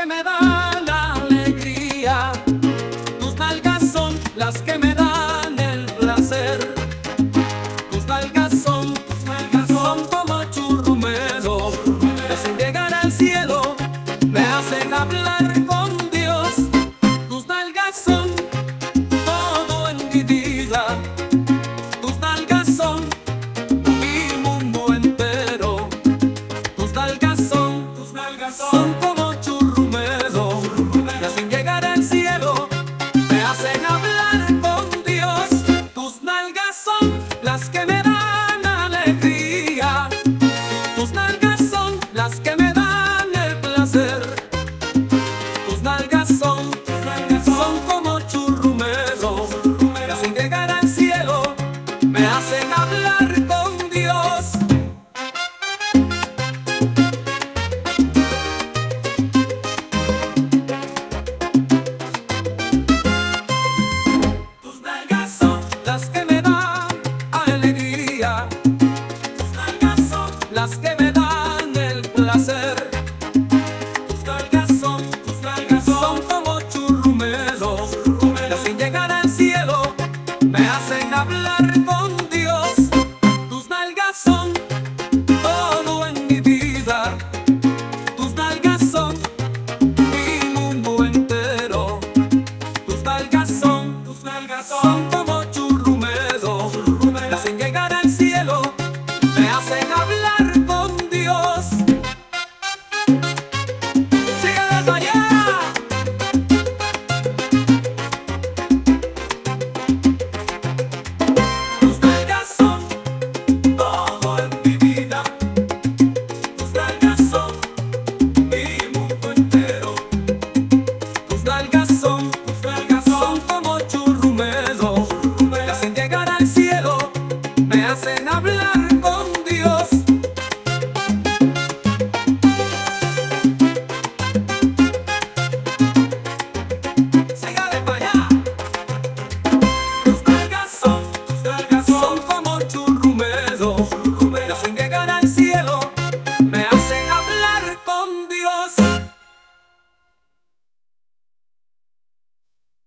que me dan alegría, tus nalgas son las que me dan el placer. Tus nalgas son como churrumelo, que sin llegar al cielo me hacen hablar con Dios. Tus nalgas son todo en mi vida, tus nalgas son mi mundo entero. Tus nalgas son como churrumelo, que sin llegar al cielo me hacen hablar con Dios. Tus nalgas son las que me dan alegría, tus nalgas son las que me dan el placer. Tus nalgas son como churrumelo, que sin llegar al cielo me hacen hablar con Dios. Tus nalgas son las que me dan alegría, tus nalgas son las que me dan el placer. Tus nalgas son como churrumelo, que sin llegar al cielo me hacen hablar con Dios. Tus nalgas son todo en mi vida, tus nalgas son mi mundo entero. Tus nalgas son como